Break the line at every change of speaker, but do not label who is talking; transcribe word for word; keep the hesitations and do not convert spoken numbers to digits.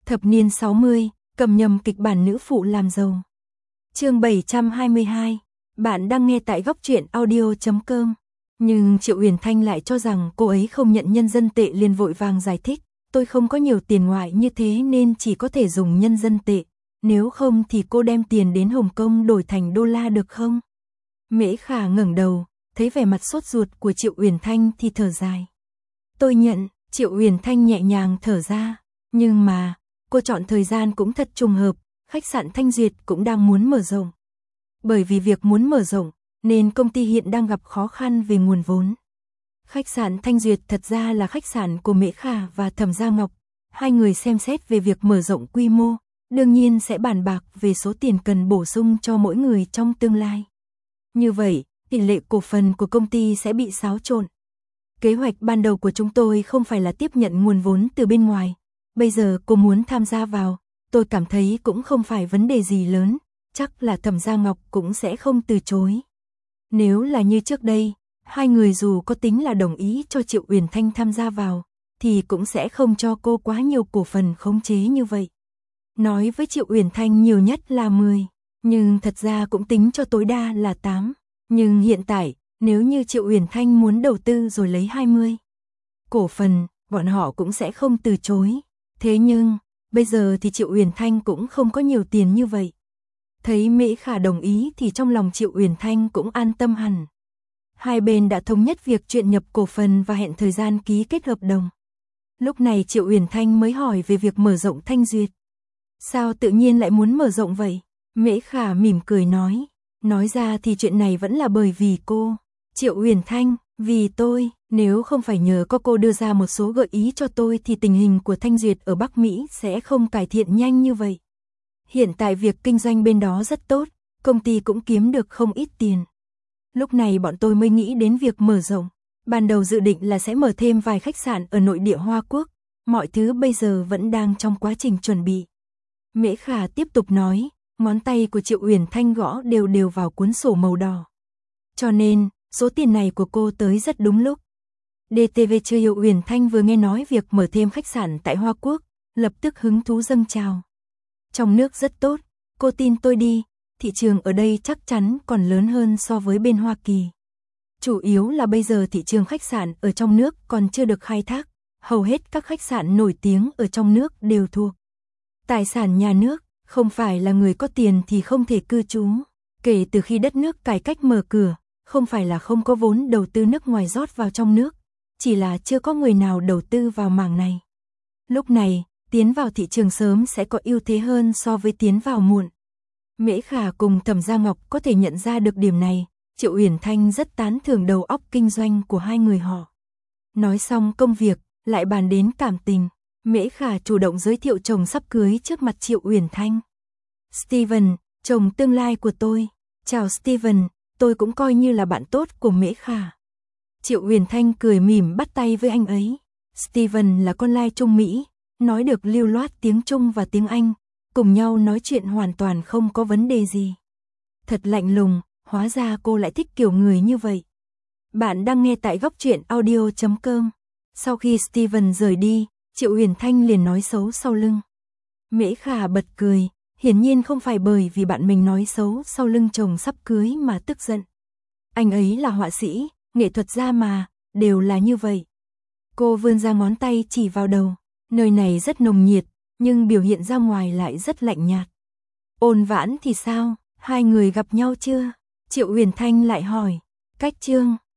Thập niên sáu mươi, cầm nhầm kịch bản nữ phụ làm giàu. Chương bảy trăm hai mươi hai, bạn đang nghe tại góc truyện audio chấm com. Nhưng Triệu Uyển Thanh lại cho rằng cô ấy không nhận nhân dân tệ, liền vội vàng giải thích, tôi không có nhiều tiền ngoại như thế nên chỉ có thể dùng nhân dân tệ, nếu không thì cô đem tiền đến Hồng Kông đổi thành đô la được không? Mễ Khả ngẩng đầu, thấy vẻ mặt sốt ruột của Triệu Uyển Thanh thì thở dài. Tôi nhận. Triệu Uyển Thanh nhẹ nhàng thở ra, nhưng mà, cô chọn thời gian cũng thật trùng hợp, khách sạn Thanh Duyệt cũng đang muốn mở rộng. Bởi vì việc muốn mở rộng, nên công ty hiện đang gặp khó khăn về nguồn vốn. Khách sạn Thanh Duyệt thật ra là khách sạn của Mễ Khả và Thẩm Gia Ngọc, hai người xem xét về việc mở rộng quy mô, đương nhiên sẽ bàn bạc về số tiền cần bổ sung cho mỗi người trong tương lai. Như vậy, tỷ lệ cổ phần của công ty sẽ bị xáo trộn. Kế hoạch ban đầu của chúng tôi không phải là tiếp nhận nguồn vốn từ bên ngoài. Bây giờ cô muốn tham gia vào, tôi cảm thấy cũng không phải vấn đề gì lớn, chắc là Thẩm Gia Ngọc cũng sẽ không từ chối. Nếu là như trước đây, hai người dù có tính là đồng ý cho Triệu Uyển Thanh tham gia vào, thì cũng sẽ không cho cô quá nhiều cổ phần khống chế như vậy. Nói với Triệu Uyển Thanh nhiều nhất là mười, nhưng thật ra cũng tính cho tối đa là tám. Nhưng hiện tại, nếu như Triệu Uyển Thanh muốn đầu tư rồi lấy hai mươi cổ phần, bọn họ cũng sẽ không từ chối. Thế nhưng, bây giờ thì Triệu Uyển Thanh cũng không có nhiều tiền như vậy. Thấy Mễ Khả đồng ý thì trong lòng Triệu Uyển Thanh cũng an tâm hẳn. Hai bên đã thống nhất việc chuyện nhập cổ phần và hẹn thời gian ký kết hợp đồng. Lúc này Triệu Uyển Thanh mới hỏi về việc mở rộng Thanh Duyệt. Sao tự nhiên lại muốn mở rộng vậy? Mễ Khả mỉm cười nói. Nói ra thì chuyện này vẫn là bởi vì cô. Triệu Uyển Thanh, vì tôi, nếu không phải nhờ có cô đưa ra một số gợi ý cho tôi thì tình hình của Thanh Duyệt ở Bắc Mỹ sẽ không cải thiện nhanh như vậy. Hiện tại việc kinh doanh bên đó rất tốt, công ty cũng kiếm được không ít tiền. Lúc này bọn tôi mới nghĩ đến việc mở rộng. Ban đầu dự định là sẽ mở thêm vài khách sạn ở nội địa Hoa Quốc, mọi thứ bây giờ vẫn đang trong quá trình chuẩn bị. Mễ Khả tiếp tục nói, ngón tay của Triệu Uyển Thanh gõ đều đều vào cuốn sổ màu đỏ. Cho nên, số tiền này của cô tới rất đúng lúc. đê tê vê Triệu Uyển Thanh vừa nghe nói việc mở thêm khách sạn tại Hoa Quốc, lập tức hứng thú dâng trào. Trong nước rất tốt, cô tin tôi đi, thị trường ở đây chắc chắn còn lớn hơn so với bên Hoa Kỳ. Chủ yếu là bây giờ thị trường khách sạn ở trong nước còn chưa được khai thác, hầu hết các khách sạn nổi tiếng ở trong nước đều thuộc tài sản nhà nước, không phải là người có tiền thì không thể cư trú. Kể từ khi đất nước cải cách mở cửa, không phải là không có vốn đầu tư nước ngoài rót vào trong nước, chỉ là chưa có người nào đầu tư vào mảng này. Lúc này, tiến vào thị trường sớm sẽ có ưu thế hơn so với tiến vào muộn. Mễ Khả cùng Thẩm Gia Ngọc có thể nhận ra được điểm này, Triệu Uyển Thanh rất tán thưởng đầu óc kinh doanh của hai người họ. Nói xong công việc, lại bàn đến cảm tình, Mễ Khả chủ động giới thiệu chồng sắp cưới trước mặt Triệu Uyển Thanh. Steven, chồng tương lai của tôi. Chào Steven, tôi cũng coi như là bạn tốt của Mễ Khả. Triệu Uyển Thanh cười mỉm bắt tay với anh ấy. Steven là con lai Trung Mỹ, nói được lưu loát tiếng Trung và tiếng Anh, cùng nhau nói chuyện hoàn toàn không có vấn đề gì. Thật lạnh lùng, hóa ra cô lại thích kiểu người như vậy. Bạn đang nghe tại góc truyện audio chấm com. Sau khi Steven rời đi, Triệu Uyển Thanh liền nói xấu sau lưng. Mễ Khả bật cười, hiển nhiên không phải bởi vì bạn mình nói xấu sau lưng chồng sắp cưới mà tức giận. Anh ấy là họa sĩ, nghệ thuật gia mà, đều là như vậy. Cô vươn ra ngón tay chỉ vào đầu, nơi này rất nồng nhiệt, nhưng biểu hiện ra ngoài lại rất lạnh nhạt. Ôn Vãn thì sao, hai người gặp nhau chưa? Triệu Uyển Thanh lại hỏi. Cách chương